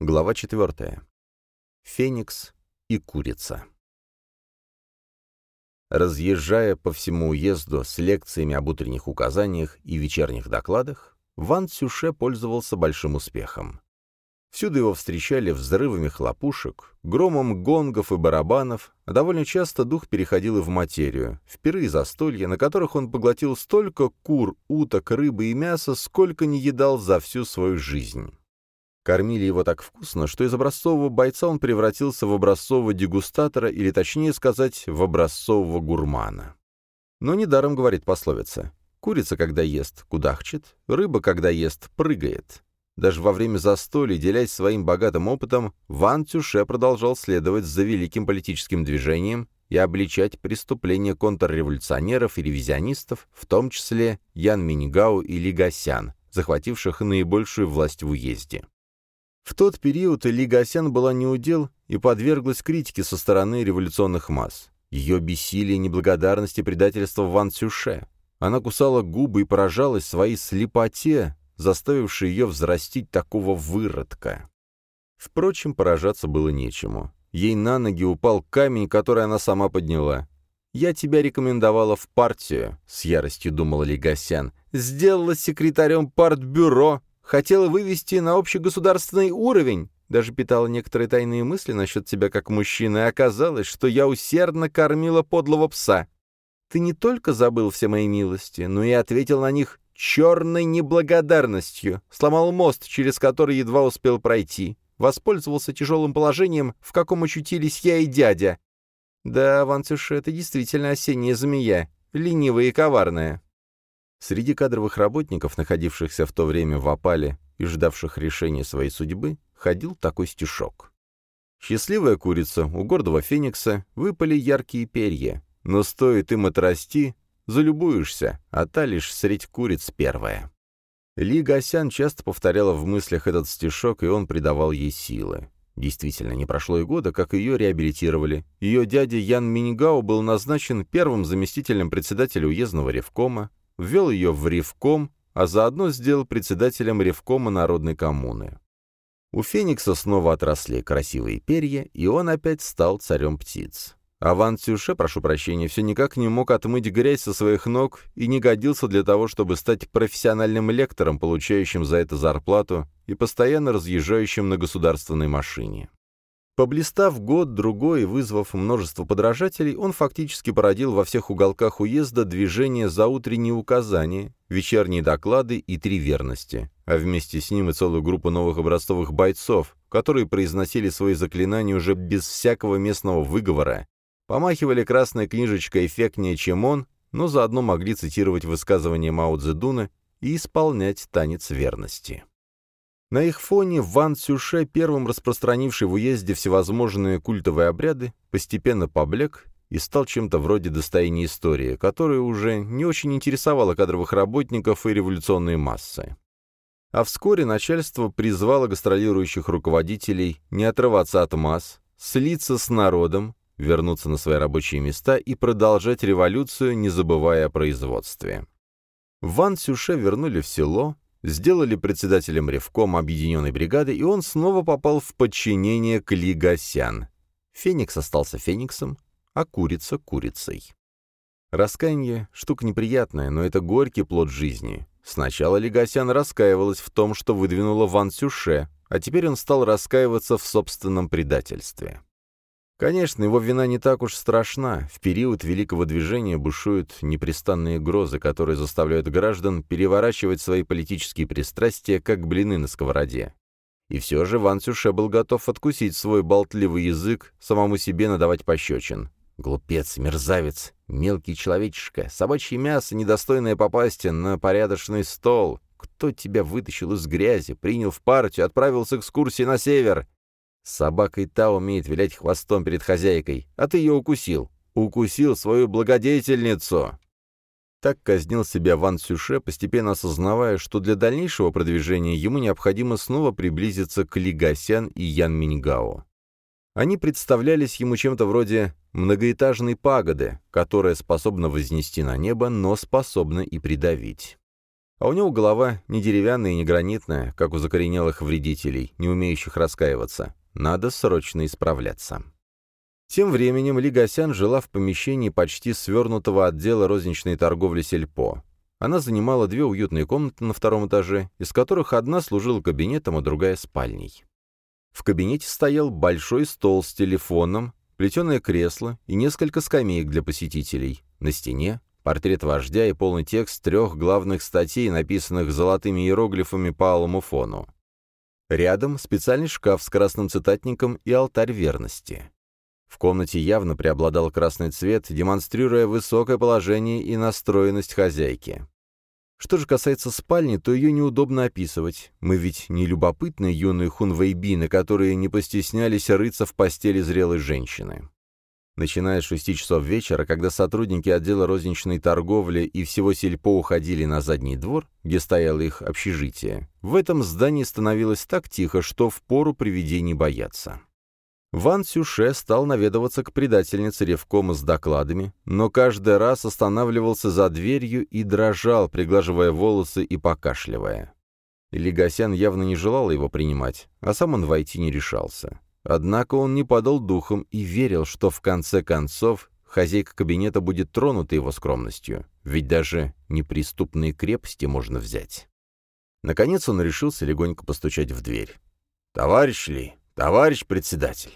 Глава 4. Феникс и курица. Разъезжая по всему уезду с лекциями об утренних указаниях и вечерних докладах, Ван Цюше пользовался большим успехом. Всюду его встречали взрывами хлопушек, громом гонгов и барабанов, а довольно часто дух переходил и в материю, в пиры и застолья, на которых он поглотил столько кур, уток, рыбы и мяса, сколько не едал за всю свою жизнь. Кормили его так вкусно, что из образцового бойца он превратился в образцового дегустатора, или, точнее сказать, в образцового гурмана. Но недаром говорит пословица: «Курица, когда ест, кудахчет, рыба, когда ест, прыгает». Даже во время застолья, делясь своим богатым опытом, Ван Цюше продолжал следовать за великим политическим движением и обличать преступления контрреволюционеров и ревизионистов, в том числе Ян Миньгао и Ли Гасян, захвативших наибольшую власть в уезде. В тот период Ли Гасян была неудел и подверглась критике со стороны революционных масс. Ее бесили неблагодарность и предательство Ван Цюше. Она кусала губы и поражалась своей слепоте, заставившей ее взрастить такого выродка. Впрочем, поражаться было нечему. Ей на ноги упал камень, который она сама подняла. «Я тебя рекомендовала в партию», — с яростью думала Ли Гасян. «Сделала секретарем партбюро. Хотела вывести на общегосударственный уровень, даже питала некоторые тайные мысли насчет тебя как мужчины, и оказалось, что я усердно кормила подлого пса. Ты не только забыл все мои милости, но и ответил на них черной неблагодарностью, сломал мост, через который едва успел пройти, воспользовался тяжелым положением, в каком очутились я и дядя. Да, Ван Цюше, ты действительно осенняя змея, ленивая и коварная». Среди кадровых работников, находившихся в то время в опале и ждавших решения своей судьбы, ходил такой стишок. «Счастливая курица, у гордого феникса выпали яркие перья, но стоит им отрасти, залюбуешься, а та лишь средь куриц первая». Ли Гасян часто повторяла в мыслях этот стишок, и он придавал ей силы. Действительно, не прошло и года, как ее реабилитировали. Ее дядя Ян Миньгао был назначен первым заместителем председателя уездного ревкома, ввел ее в ревком, а заодно сделал председателем ревкома народной коммуны. У Феникса снова отросли красивые перья, и он опять стал царем птиц. А Ван Цюше, прошу прощения, все никак не мог отмыть грязь со своих ног и не годился для того, чтобы стать профессиональным лектором, получающим за это зарплату и постоянно разъезжающим на государственной машине. Поблистав год-другой и вызвав множество подражателей, он фактически породил во всех уголках уезда движение за утренние указания, вечерние доклады и 3 верности, а вместе с ним и целую группу новых образцовых бойцов, которые произносили свои заклинания уже без всякого местного выговора, помахивали красной книжечкой эффектнее, чем он, но заодно могли цитировать высказывания Мао Цзэдуна и исполнять танец верности. На их фоне Ван Цюше, первым распространивший в уезде всевозможные культовые обряды, постепенно поблек и стал чем-то вроде достояния истории, которая уже не очень интересовала кадровых работников и революционные массы. А вскоре начальство призвало гастролирующих руководителей не отрываться от масс, слиться с народом, вернуться на свои рабочие места и продолжать революцию, не забывая о производстве. Ван Цюше вернули в село, сделали председателем ревкома объединенной бригады, и он снова попал в подчинение к Ли Гасян. Феникс остался фениксом, а курица — курицей. Раскаяние — штука неприятная, но это горький плод жизни. Сначала Ли Гасян раскаивалась в том, что выдвинула Ван Цюше, а теперь он стал раскаиваться в собственном предательстве. Конечно, его вина не так уж страшна. В период Великого движения бушуют непрестанные грозы, которые заставляют граждан переворачивать свои политические пристрастия, как блины на сковороде. И все же Ван Цюше был готов откусить свой болтливый язык, самому себе надавать пощечин. Глупец, мерзавец, мелкий человечишка, собачье мясо, недостойное попасть на порядочный стол. Кто тебя вытащил из грязи, принял в партию, отправил с экскурсией на север? Собака та умеет вилять хвостом перед хозяйкой, а ты ее укусил. Укусил свою благодетельницу. Так казнил себя Ван Цюше, постепенно осознавая, что для дальнейшего продвижения ему необходимо снова приблизиться к Ли Гасян и Ян Миньгао. Они представлялись ему чем-то вроде многоэтажной пагоды, которая способна вознести на небо, но способна и придавить. А у него голова не деревянная и не гранитная, как у закоренелых вредителей, не умеющих раскаиваться. Надо срочно исправляться. Тем временем Ли Гасян жила в помещении почти свернутого отдела розничной торговли сельпо. Она занимала 2 уютные комнаты на 2-м этаже, из которых одна служила кабинетом, а другая — спальней. В кабинете стоял большой стол с телефоном, плетеное кресло и несколько скамеек для посетителей. На стене портрет вождя и полный текст 3 главных статей, написанных золотыми иероглифами по алому фону. Рядом специальный шкаф с красным цитатником и алтарь верности. В комнате явно преобладал красный цвет, демонстрируя высокое положение и настроенность хозяйки. Что же касается спальни, то ее неудобно описывать. Мы ведь не любопытные юные хунвейбины, которые не постеснялись рыться в постели зрелой женщины. Начиная с 6 часов вечера, когда сотрудники отдела розничной торговли и всего сельпо уходили на задний двор, где стояло их общежитие, в этом здании становилось так тихо, что впору привидений бояться. Ван Цюше стал наведываться к предательнице ревкома с докладами, но каждый раз останавливался за дверью и дрожал, приглаживая волосы и покашливая. Ли Гасян явно не желала его принимать, а сам он войти не решался. Однако он не падал духом и верил, что в конце концов хозяйка кабинета будет тронута его скромностью, ведь даже неприступные крепости можно взять. Наконец он решился легонько постучать в дверь. «Товарищ Ли, товарищ председатель!»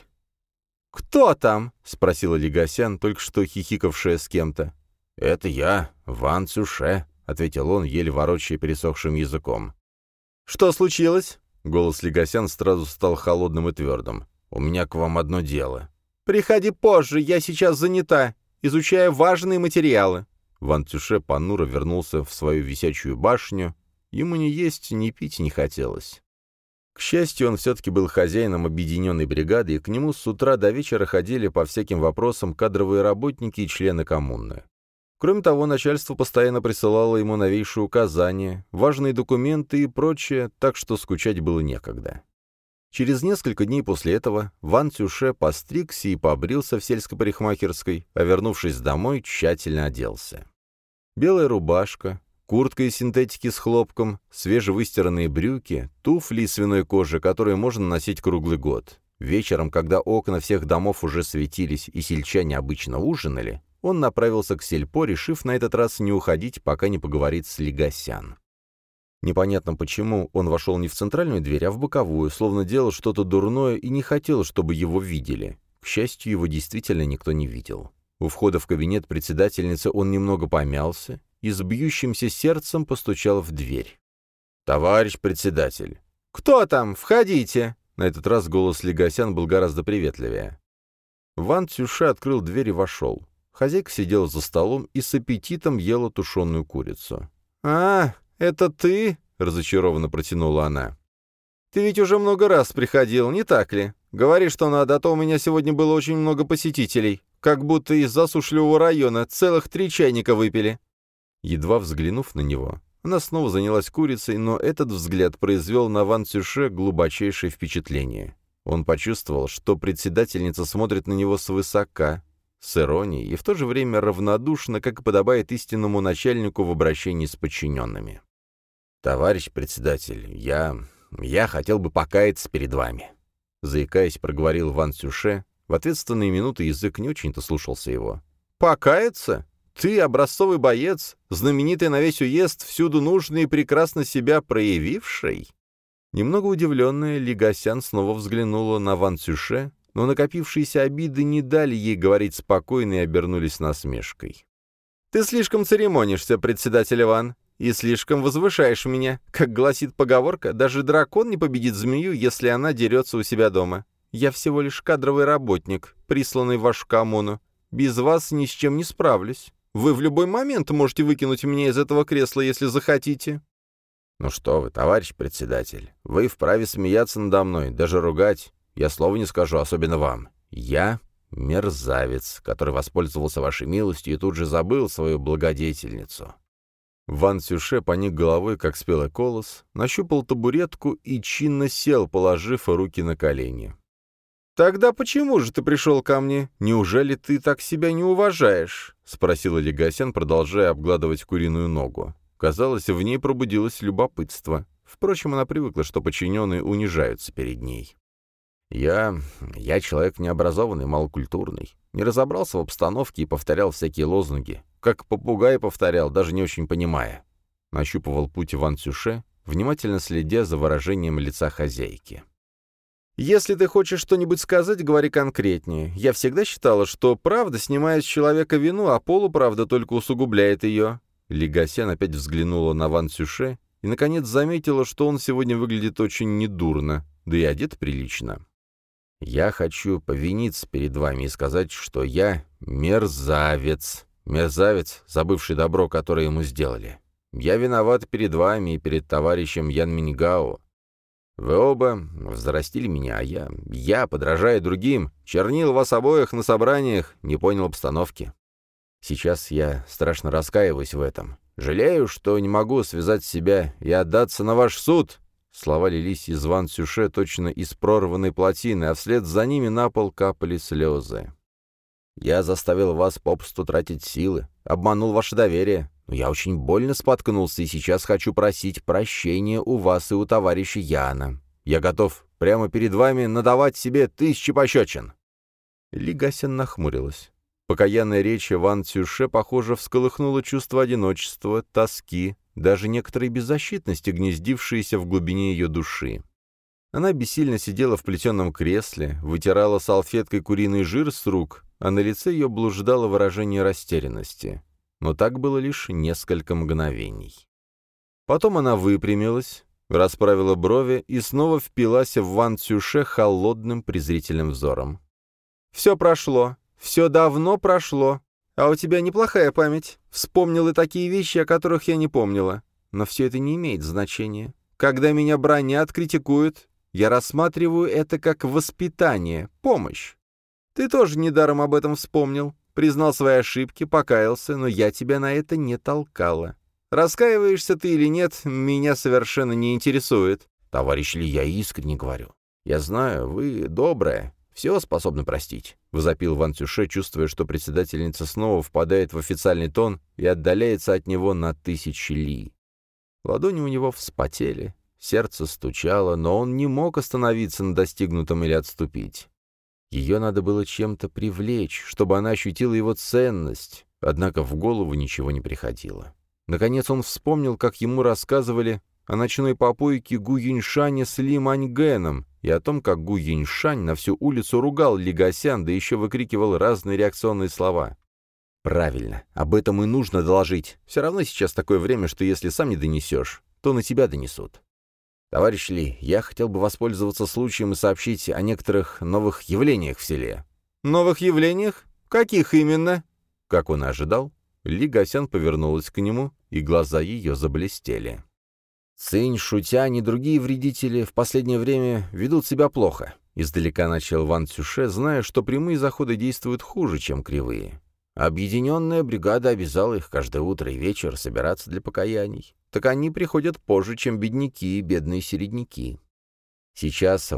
«Кто там?» — спросила Ли Гасян, только что хихикавшая с кем-то. «Это я, Ван Цюше», — ответил он, еле ворочая пересохшим языком. «Что случилось?» — голос Ли Гасян сразу стал холодным и твердым. «У меня к вам одно дело». «Приходи позже, я сейчас занята, изучая важные материалы». Ван Цюше понуро вернулся в свою висячую башню. Ему ни есть, ни пить не хотелось. К счастью, он все-таки был хозяином объединенной бригады, и к нему с утра до вечера ходили по всяким вопросам кадровые работники и члены коммуны. Кроме того, начальство постоянно присылало ему новейшие указания, важные документы и прочее, так что скучать было некогда. Через несколько дней после этого Ван Цюше постригся и побрился в сельской парикмахерской, а вернувшись домой, тщательно оделся. Белая рубашка, куртка из синтетики с хлопком, свежевыстиранные брюки, туфли из свиной кожи, которые можно носить круглый год. Вечером, когда окна всех домов уже светились и сельчане обычно ужинали, он направился к сельпо, решив на этот раз не уходить, пока не поговорит с Ли Гасян. Непонятно почему он вошел не в центральную дверь, а в боковую, словно делал что-то дурное и не хотел, чтобы его видели. К счастью, его действительно никто не видел. У входа в кабинет председательницы он немного помялся и с бьющимся сердцем постучал в дверь. «Товарищ председатель!» «Кто там? Входите!» На этот раз голос Ли Гасян был гораздо приветливее. Ван Цюше открыл дверь и вошел. Хозяйка сидела за столом и с аппетитом ела тушеную курицу. «А, это ты?» — разочарованно протянула она. «Ты ведь уже много раз приходил, не так ли? Говори, что надо, а то у меня сегодня было очень много посетителей. Как будто из засушливого района целых 3 чайника выпили». Едва взглянув на него, она снова занялась курицей, но этот взгляд произвел на Ван Цюше глубочайшее впечатление. Он почувствовал, что председательница смотрит на него свысока, с иронией и в то же время равнодушно, как и подобает истинному начальнику в обращении с подчиненными. «Товарищ председатель, я хотел бы покаяться перед вами», — заикаясь, проговорил Ван Цюше. В ответственные минуты язык не очень-то слушался его. «Покаяться? Ты образцовый боец, знаменитый на весь уезд, всюду нужный и прекрасно себя проявивший?» Немного удивленная, Ли Гасян снова взглянула на Ван Цюше, но накопившиеся обиды не дали ей говорить спокойно и обернулись насмешкой. «Ты слишком церемонишься, председатель Иван, и слишком возвышаешь меня. Как гласит поговорка, даже дракон не победит змею, если она дерется у себя дома. Я всего лишь кадровый работник, присланный в вашу коммуну. Без вас ни с чем не справлюсь. Вы в любой момент можете выкинуть меня из этого кресла, если захотите». «Ну что вы, товарищ председатель, вы вправе смеяться надо мной, даже ругать. Я слова не скажу, особенно вам. Я мерзавец, который воспользовался вашей милостью и тут же забыл свою благодетельницу». Ван Цюше поник головой, как спелый колос, нащупал табуретку и чинно сел, положив руки на колени. «Тогда почему же ты пришел ко мне? Неужели ты так себя не уважаешь?» — спросила Ли Гасян, продолжая обгладывать куриную ногу. Казалось, в ней пробудилось любопытство. Впрочем, она привыкла, что подчиненные унижаются перед ней. Я человек необразованный, малокультурный. Не разобрался в обстановке и повторял всякие лозунги. Как попугай повторял, даже не очень понимая. Нащупывал путь Ван Цюше, внимательно следя за выражением лица хозяйки. «Если ты хочешь что-нибудь сказать, говори конкретнее. Я всегда считала, что правда снимает с человека вину, а полуправда только усугубляет ее». Ли Гасян опять взглянула на Ван Цюше и, наконец, заметила, что он сегодня выглядит очень недурно, да и одет прилично. «Я хочу повиниться перед вами и сказать, что я мерзавец, забывший добро, которое ему сделали. Я виноват перед вами и перед товарищем Ян Миньгао. Вы оба взрастили меня, а я, подражая другим, чернил вас обоих на собраниях, не понял обстановки. Сейчас я страшно раскаиваюсь в этом. Жалею, что не могу связать себя и отдаться на ваш суд». Слова лились из Ван Цюше точно из прорванной плотины, а вслед за ними на пол капали слезы. «Я заставил вас попусту тратить силы, обманул ваше доверие. Но я очень больно споткнулся и сейчас хочу просить прощения у вас и у товарища Яна. Я готов прямо перед вами надавать себе 1000 пощечин». Ли Гасян нахмурилась. Покаянная речь Ван Цюше, похоже, всколыхнула чувство одиночества, тоски, даже некоторой беззащитности, гнездившиеся в глубине ее души. Она бессильно сидела в плетеном кресле, вытирала салфеткой куриный жир с рук, а на лице ее блуждало выражение растерянности. Но так было лишь несколько мгновений. Потом она выпрямилась, расправила брови и снова впилась в Ван Цюше холодным презрительным взором. «Все прошло, все давно прошло, а у тебя неплохая память. Вспомнила такие вещи, о которых я не помнила. Но все это не имеет значения. Когда меня бранят, критикуют, я рассматриваю это как воспитание, помощь. Ты тоже недаром об этом вспомнил. Признал свои ошибки, покаялся, но я тебя на это не толкала. Раскаиваешься ты или нет, меня совершенно не интересует. Товарищ Ли, я искренне говорю. Я знаю, вы добрая, все способны простить», — возопил Ван Цюше, чувствуя, что председательница снова впадает в официальный тон и отдаляется от него на 1000 ли. Ладони у него вспотели, сердце стучало, но он не мог остановиться на достигнутом или отступить. Ее надо было чем-то привлечь, чтобы она ощутила его ценность, однако в голову ничего не приходило. Наконец он вспомнил, как ему рассказывали о ночной попойке Гу Юньшаня с Ли Маньгэном и о том, как Гу Юньшань на всю улицу ругал Ли Гасян, да еще выкрикивал разные реакционные слова. «Правильно, об этом и нужно доложить. Все равно сейчас такое время, что если сам не донесешь, то на тебя донесут. Товарищ Ли, я хотел бы воспользоваться случаем и сообщить о некоторых новых явлениях в селе». «Новых явлениях? Каких именно?» Как он и ожидал, Ли Гасян повернулась к нему, и глаза ее заблестели. «Цинь, Шутянь и другие вредители в последнее время ведут себя плохо», — издалека начал Ван Цюше, зная, что прямые заходы действуют хуже, чем кривые. Объединенная бригада обязала их каждое утро и вечер собираться для покаяний. Так они приходят позже, чем бедняки и бедные середняки. Сейчас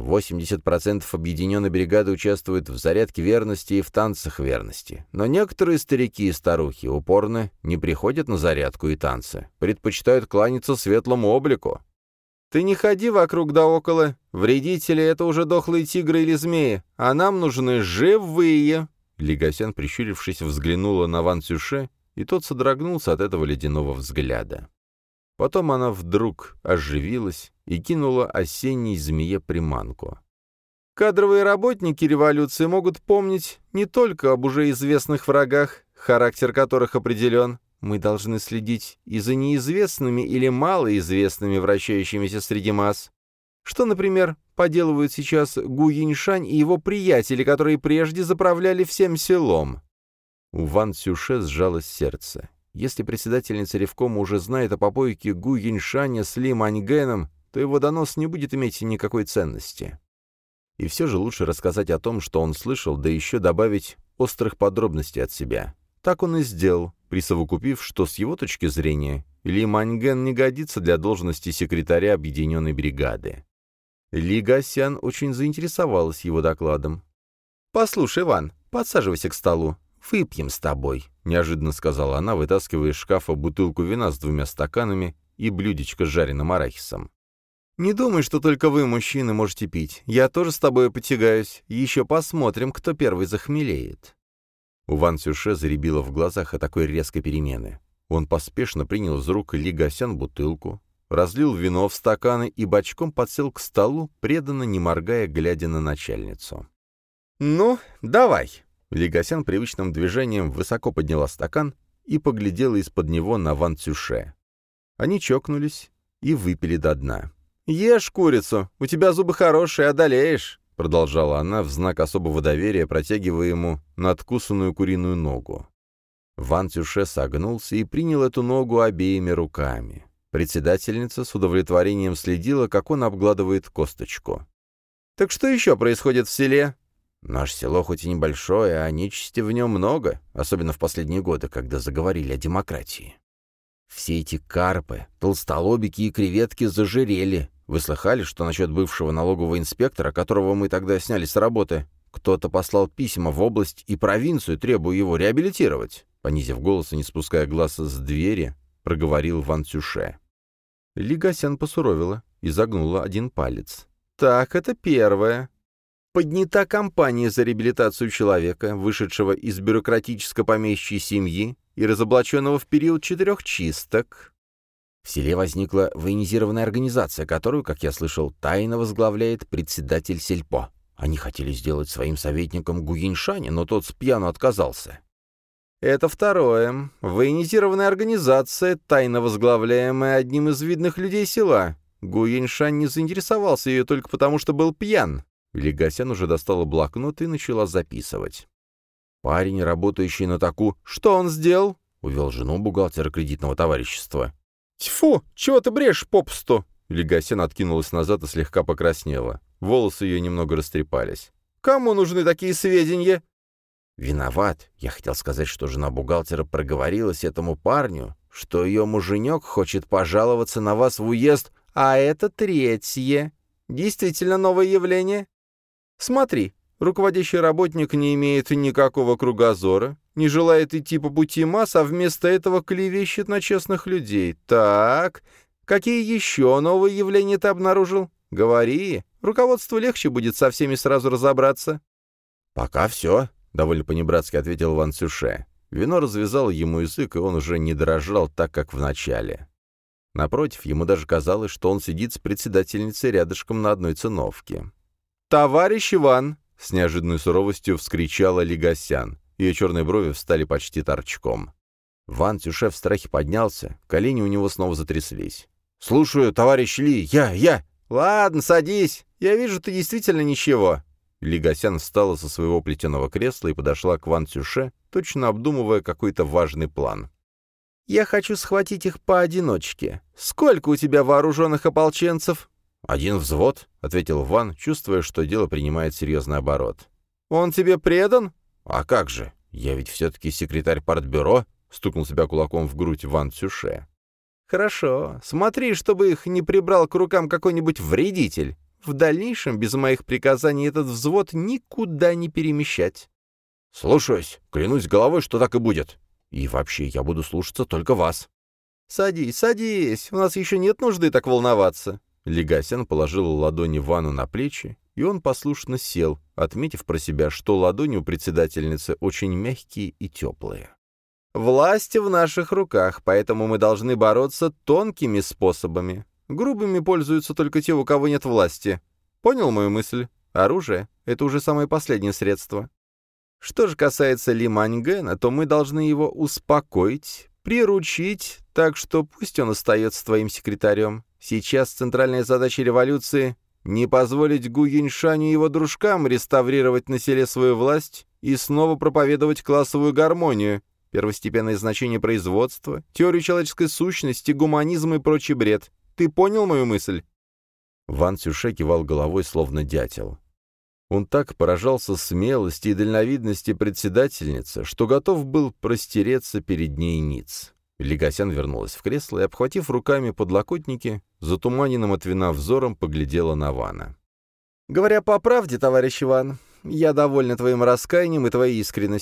80% объединенной бригады участвуют в зарядке верности и в танцах верности. Но некоторые старики и старухи упорно не приходят на зарядку и танцы, предпочитают кланяться светлому облику. «Ты не ходи вокруг да около. Вредители — это уже дохлые тигры или змеи, а нам нужны живые». Ли Гасян, прищурившись, взглянула на Ван Цюше, и тот содрогнулся от этого ледяного взгляда. Потом она вдруг оживилась и кинула осенней змее приманку. «Кадровые работники революции могут помнить не только об уже известных врагах, характер которых определен. Мы должны следить и за неизвестными или малоизвестными, вращающимися среди масс. Что, например, поделывают сейчас Гу Юньшань и его приятели, которые прежде заправляли всем селом?» У Ван Цюше сжалось сердце. Если председательница Ревкома уже знает о попойке Гу Юньшаня с Ли Маньгэном, то его донос не будет иметь никакой ценности. И все же лучше рассказать о том, что он слышал, да еще добавить острых подробностей от себя. Так он и сделал, присовокупив, что с его точки зрения Ли Маньгэн не годится для должности секретаря объединенной бригады. Ли Гасян очень заинтересовалась его докладом. «Послушай, Ван, подсаживайся к столу. выпьем с тобой», — неожиданно сказала она, вытаскивая из шкафа бутылку вина с 2 стаканами и блюдечко с жареным арахисом. «Не думай, что только вы, мужчины, можете пить. Я тоже с тобой потягаюсь. Еще посмотрим, кто первый захмелеет». У Ван Цюше заребило в глазах от такой резкой перемены. Он поспешно принял из рук Ли Гасян бутылку, разлил вино в стаканы и бочком подсел к столу, преданно не моргая, глядя на начальницу. «Ну, давай!» Ли Гасян привычным движением высоко подняла стакан и поглядела из-под него на Ван Цюше. Они чокнулись и выпили до дна. «Ешь курицу, у тебя зубы хорошие, одолеешь», — продолжала она в знак особого доверия, протягивая ему надкусанную куриную ногу. Ван Цюше согнулся и принял эту ногу обеими руками. Председательница с удовлетворением следила, как он обгладывает косточку. «Так что еще происходит в селе?» «Наше село хоть и небольшое, а нечисти в нем много, особенно в последние годы, когда заговорили о демократии. Все эти карпы, толстолобики и креветки зажирели. Вы слыхали, что насчет бывшего налогового инспектора, которого мы тогда сняли с работы? Кто-то послал письма в область и провинцию, требуя его реабилитировать?» Понизив голос и не спуская глаз с двери, проговорил Ван Цюше. Ли Гасян посуровила и загнула один палец. «Так, это первое. Поднята кампания за реабилитацию человека, вышедшего из бюрократическо-помещичьей семьи и разоблаченного в период 4 чисток. В селе возникла военизированная организация, которую, как я слышал, тайно возглавляет председатель сельпо. Они хотели сделать своим советником Гуиньшаня, но тот спьяну отказался. Это второе. Военизированная организация, тайно возглавляемая одним из видных людей села. Гуиньшань не заинтересовался ее только потому, что был пьян». Ли Гасян уже достала блокнот и начала записывать. «Парень, работающий на таку...» «Что он сделал?» Увел жену бухгалтера кредитного товарищества. «Тьфу! Чего ты брешешь попусту?» Ли Гасян откинулась назад и слегка покраснела. Волосы ее немного растрепались. «Кому нужны такие сведения?» «Виноват. Я хотел сказать, что жена бухгалтера проговорилась этому парню, что ее муженек хочет пожаловаться на вас в уезд, а это третье. Действительно новое явление? Смотри, руководящий работник не имеет никакого кругозора, не желает идти по пути масс, а вместо этого клевещет на честных людей. Так, какие еще новые явления ты обнаружил? Говори, руководству легче будет со всеми сразу разобраться». «Пока все», — довольно понебратски ответил Ван Цюше. Вино развязало ему язык, и он уже не дрожал так, как в начале. Напротив, ему даже казалось, что он сидит с председательницей рядышком на одной циновке. «Товарищ Иван!» — с неожиданной суровостью вскричала Ли Гасян. Ее черные брови встали почти торчком. Ван Цюше в страхе поднялся, колени у него снова затряслись. «Слушаю, товарищ Ли, я!» «Ладно, садись. Я вижу, ты действительно ничего». Ли Гасян встала со своего плетеного кресла и подошла к Ван Цюше, точно обдумывая какой-то важный план. «Я хочу схватить их поодиночке. Сколько у тебя вооруженных ополченцев?» «1 взвод», — ответил Ван, чувствуя, что дело принимает серьезный оборот. «Он тебе предан?» «А как же? Я ведь все-таки секретарь партбюро», — стукнул себя кулаком в грудь Ван Цюше. «Хорошо. Смотри, чтобы их не прибрал к рукам какой-нибудь вредитель. В дальнейшем, без моих приказаний, этот взвод никуда не перемещать». «Слушаюсь. Клянусь головой, что так и будет. И вообще, я буду слушаться только вас». «Садись, садись. У нас еще нет нужды так волноваться». Ли Гасян положил ладони Вану на плечи, и он послушно сел, отметив про себя, что ладони у председательницы очень мягкие и теплые. «Власть в наших руках, поэтому мы должны бороться тонкими способами. Грубыми пользуются только те, у кого нет власти. Понял мою мысль? Оружие — это уже самое последнее средство. Что же касается Ли Маньгэна, то мы должны его успокоить, приручить, так что пусть он остается твоим секретарем. Сейчас центральная задача революции — не позволить Гу Юньшаню и его дружкам реставрировать на селе свою власть и снова проповедовать классовую гармонию, первостепенное значение производства, теорию человеческой сущности, гуманизм и прочий бред. Ты понял мою мысль?» Ван Цюше кивал головой, словно дятел. Он так поражался смелости и дальновидности председательницы, что готов был простереться перед ней ниц. Ли Гасян вернулась в кресло и, обхватив руками подлокотники, затуманенным от вина взором поглядела на Вана. «Говоря по правде, товарищ Иван, я довольна твоим раскаянием и твоей искренностью.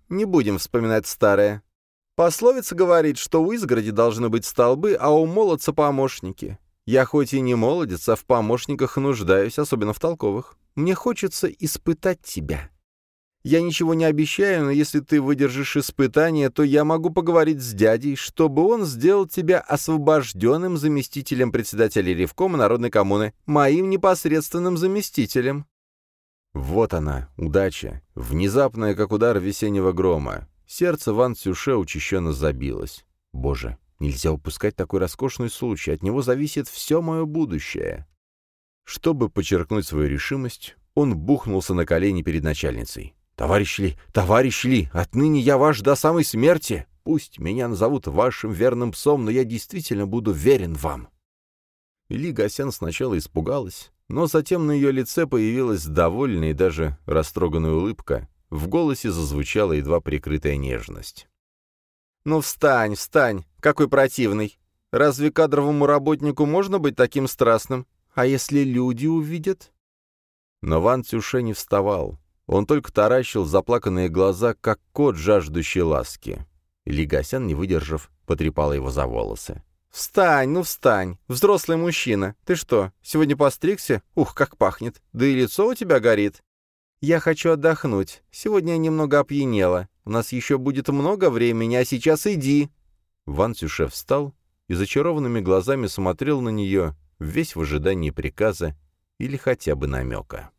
не будем вспоминать старое. Пословица говорит, что у изгороди должны быть столбы, а у молодца помощники. Я хоть и не молодец, а в помощниках нуждаюсь, особенно в толковых. Мне хочется испытать тебя. Я ничего не обещаю, но если ты выдержишь испытание, то я могу поговорить с дядей, чтобы он сделал тебя освобожденным заместителем председателя Ревкома Народной коммуны, моим непосредственным заместителем». Вот она, удача, внезапная, как удар весеннего грома. Сердце Ван Цюше учащенно забилось. Боже, нельзя упускать такой роскошный случай, от него зависит все мое будущее. Чтобы подчеркнуть свою решимость, он бухнулся на колени перед начальницей. Товарищ Ли, отныне я ваш до самой смерти. Пусть меня назовут вашим верным псом, но я действительно буду верен вам». Ли Гасян сначала испугалась, но затем на ее лице появилась довольная и даже растроганная улыбка, в голосе зазвучала едва прикрытая нежность. «Ну встань, встань, какой противный! Разве кадровому работнику можно быть таким страстным? А если люди увидят?» Но Ван Цюше не вставал. Он только таращил заплаканные глаза, как кот, жаждущий ласки. Ли Гасян, не выдержав, потрепала его за волосы. «Встань, ну встань! Взрослый мужчина! Ты что, сегодня постригся? Ух, как пахнет! Да и лицо у тебя горит! Я хочу отдохнуть. Сегодня я немного опьянела. У нас еще будет много времени, а сейчас иди!» Ван Цюше встал и зачарованными глазами смотрел на нее, весь в ожидании приказа или хотя бы намека.